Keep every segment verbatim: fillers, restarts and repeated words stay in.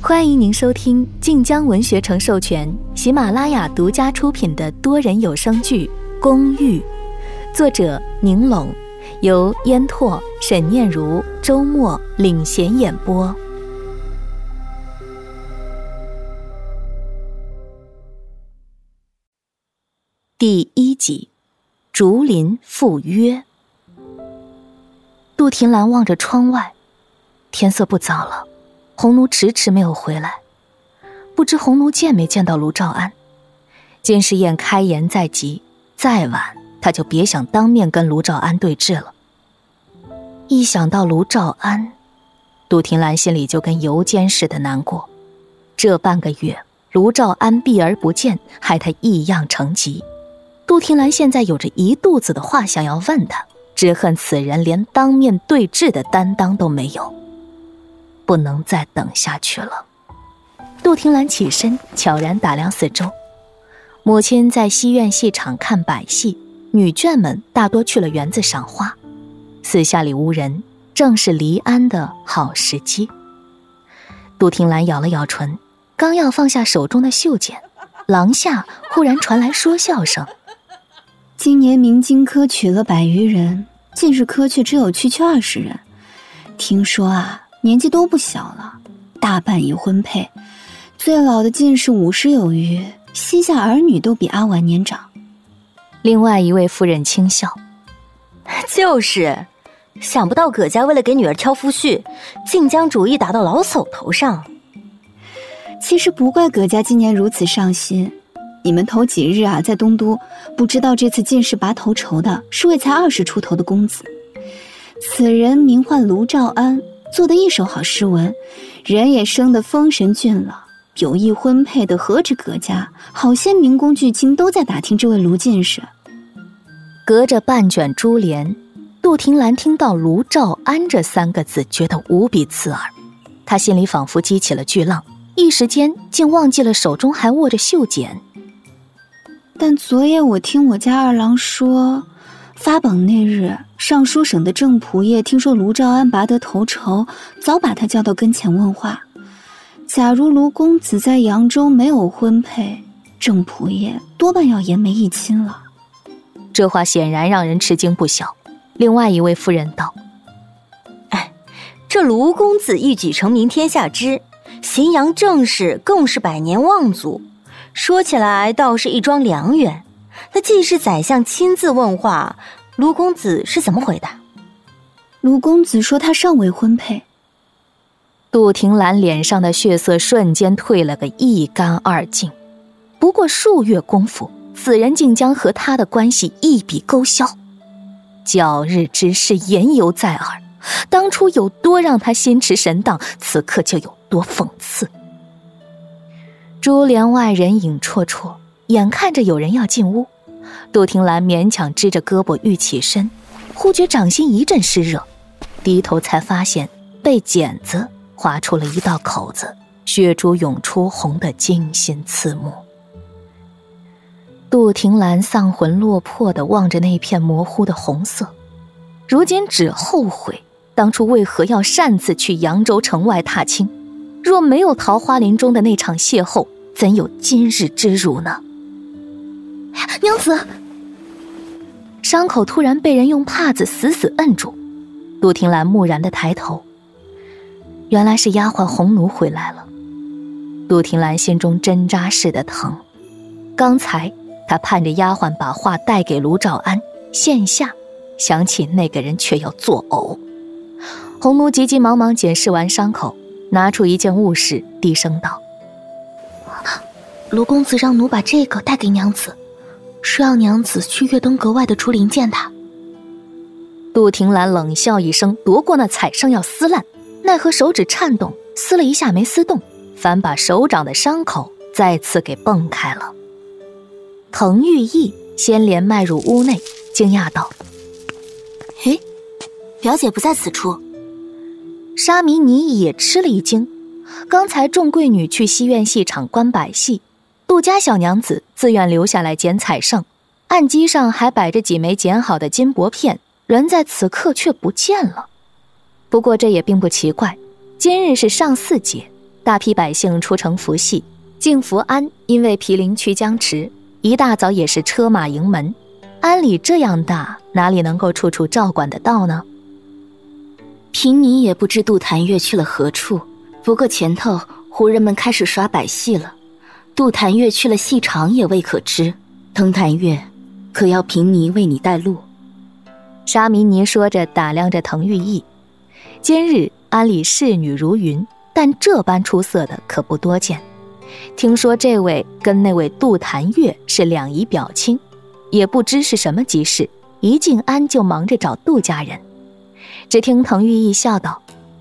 欢迎您收听晋江文学城授权、喜马拉雅独家出品的多人有声剧《公寓》，作者宁拢，由烟拓、沈念如、周末领衔演播。第一集，竹林赴约。杜婷兰望着窗外，天色不早了，红奴迟迟没有回来。不知红奴见没见到卢兆安。金世燕开言在即，再晚他就别想当面跟卢兆安对峙了。一想到卢兆安，杜婷兰心里就跟油煎似的难过。这半个月卢兆安避而不见，害他异样成疾。杜婷兰现在有着一肚子的话想要问他，只恨此人连当面对质的担当都没有。不能再等下去了。杜婷兰起身悄然打量四周，母亲在西苑戏场看百戏，女眷们大多去了园子赏花，四下里无人，正是离安的好时机。杜婷兰咬了咬唇，刚要放下手中的绣剪，廊下忽然传来说笑声。 今年明经科取了百余人，进士科却只有区区二十人。听说啊，年纪都不小了，大半已婚配，最老的进士五十有余，膝下儿女都比阿婉年长。 另外一位夫人轻笑， 就是想不到葛家为了给女儿挑夫婿，竟将主意打到老叟头上。 其实不怪葛家今年如此上心，你们头几日啊在东都，不知道这次进士拔头筹的是位才二十出头的公子，此人名唤卢兆安，做的一手好诗文，人也生得风神俊朗，有意婚配的何止葛家，好些名公巨卿都在打听这位卢进士。 隔着半卷珠帘，杜婷兰听到卢兆安这三个字，觉得无比刺耳。她心里仿佛激起了巨浪，一时间竟忘记了手中还握着绣剪。 但昨夜我听我家二郎说，发榜那日，尚书省的郑仆射听说卢兆安拔得头筹，早把他叫到跟前问话。假如卢公子在扬州没有婚配，郑仆射多半要严眉一亲了。 这话显然让人吃惊不小。另外一位夫人道： 哎，这卢公子一举成名天下知，荥阳正室更是百年望族，说起来倒是一桩良缘。那既是宰相亲自问话，卢公子是怎么回答？ 卢公子说他尚未婚配。 杜婷兰脸上的血色瞬间退了个一干二净。不过数月功夫，此人竟将和他的关系一笔勾销。较日之事言犹在耳，当初有多让他心驰神荡，此刻就有多讽刺。珠帘外人影绰绰，眼看着有人要进屋，杜婷兰勉强支着胳膊欲起身，忽觉掌心一阵湿热，低头才发现被剪子划出了一道口子，血珠涌出，红得惊心刺目。杜婷兰丧魂落魄地望着那片模糊的红色，如今只后悔当初为何要擅自去扬州城外踏青，若没有桃花林中的那场邂逅，怎有今日之辱呢？娘子！伤口突然被人用帕子死死摁住，杜婷兰木然地抬头，原来是丫鬟红奴回来了。杜婷兰心中针扎似的疼，刚才她盼着丫鬟把话带给卢兆安，现下想起那个人却要作呕。红奴急急忙忙检视完伤口，拿出一件物事，低声道：卢公子让奴把这个带给娘子，是让娘子去月灯阁外的竹林见他。杜婷兰冷笑一声，夺过那彩绳要撕烂，奈何手指颤动，撕了一下没撕动，反把手掌的伤口再次给蹦开了。滕玉意先连迈入屋内，惊讶道：诶，表姐不在此处。沙弥尼也吃了一惊，刚才众贵女去西苑戏场观百戏，杜家小娘子自愿留下来捡彩剩，案几上还摆着几枚剪好的金箔片，人在此刻却不见了。不过这也并不奇怪，今日是上巳节， 大批百姓出城服戏。敬福庵因为毗邻曲江池，一大早也是车马迎门。庵里这样大，哪里能够处处照管得到呢？ 平尼也不知杜檀月去了何处，不过前头胡人们开始耍百戏了，杜檀月去了戏场也未可知。藤檀月，可要平尼为你带路。 沙弥尼说着打量着滕玉意。今日庵里侍女如云，但这般出色的可不多见。听说这位跟那位杜檀月是两姨表亲，也不知是什么急事，一进庵就忙着找杜家人。只听滕玉意笑道：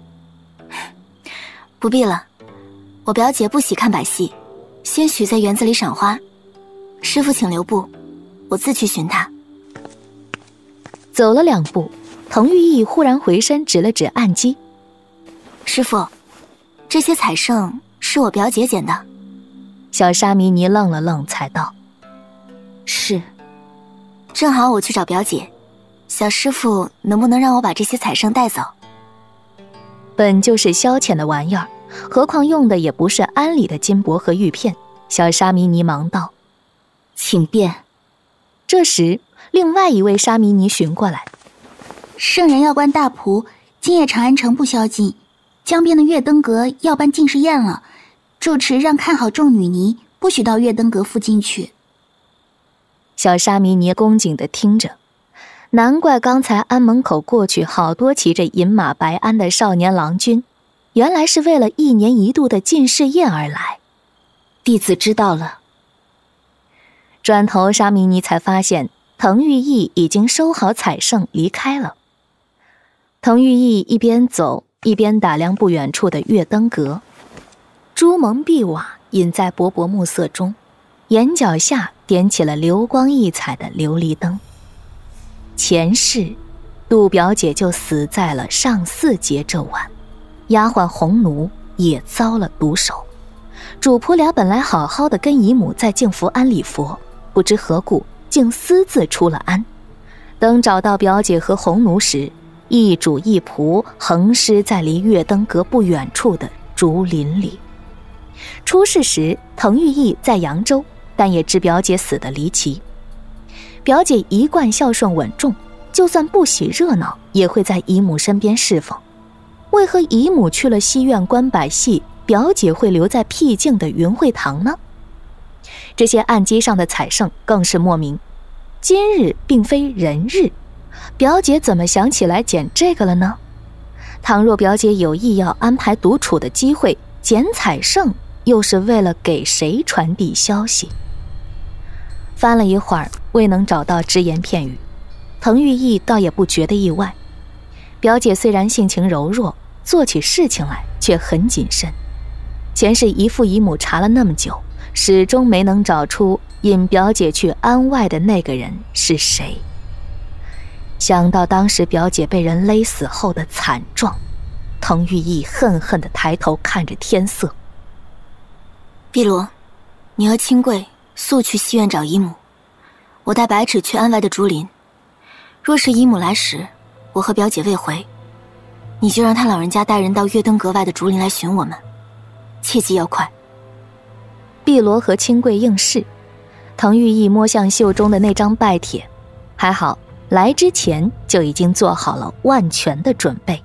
不必了，我表姐不喜看百戏，些许在园子里赏花。师父请留步，我自去寻她。 走了两步，滕玉意忽然回身指了指案几： 师父，这些彩圣是我表姐捡的。 小沙弥尼愣了愣，才道： 是，正好我去找表姐，小师父能不能让我把这些彩圣带走？ 本就是消遣的玩意儿，何况用的也不是庵里的金箔和玉片。小沙弥尼忙道： 请便。 这时另外一位沙弥尼寻过来： 圣人要观大仆，今夜长安城不宵禁，江边的月登阁要办进士宴了，住持让看好众女尼，不许到月登阁附近去。 小沙弥尼恭敬地听着，难怪刚才庵门口过去好多骑着银马白鞍的少年郎君，原来是为了一年一度的进士宴而来。 弟子知道了。 转头沙弥尼才发现滕玉意已经收好彩圣离开了。滕玉意一边走一边打量不远处的月登阁，朱蒙碧瓦隐在薄薄暮色中，眼角下点起了流光溢彩的琉璃灯。前世杜表姐就死在了上巳节这晚，丫鬟红奴也遭了毒手。主仆俩本来好好的跟姨母在敬福庵礼佛，不知何故竟私自出了庵。等找到表姐和红奴时，一主一仆横尸在离月登阁不远处的竹林里。出事时滕玉意在扬州，但也知表姐死得离奇。表姐一贯孝顺稳重，就算不喜热闹也会在姨母身边侍奉。为何姨母去了西院观百戏，表姐会留在僻静的云会堂呢？这些案几上的彩圣更是莫名。今日并非人日，表姐怎么想起来捡这个了呢？倘若表姐有意要安排独处的机会，捡彩圣又是为了给谁传递消息？翻了一会儿未能找到只言片语，滕玉意倒也不觉得意外。表姐虽然性情柔弱，做起事情来却很谨慎。前世姨父姨母查了那么久，始终没能找出引表姐去庵外的那个人是谁。想到当时表姐被人勒死后的惨状，滕玉意恨恨地抬头看着天色。 碧罗，你和清贵速去西院找姨母，我带白芷去庵外的竹林。若是姨母来时，我和表姐未回，你就让他老人家带人到月登阁外的竹林来寻我们，切记要快。 碧罗和清贵应是。滕玉意摸向袖中的那张拜帖，还好来之前就已经做好了万全的准备。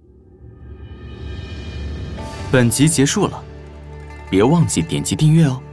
本集结束了，别忘记点击订阅哦。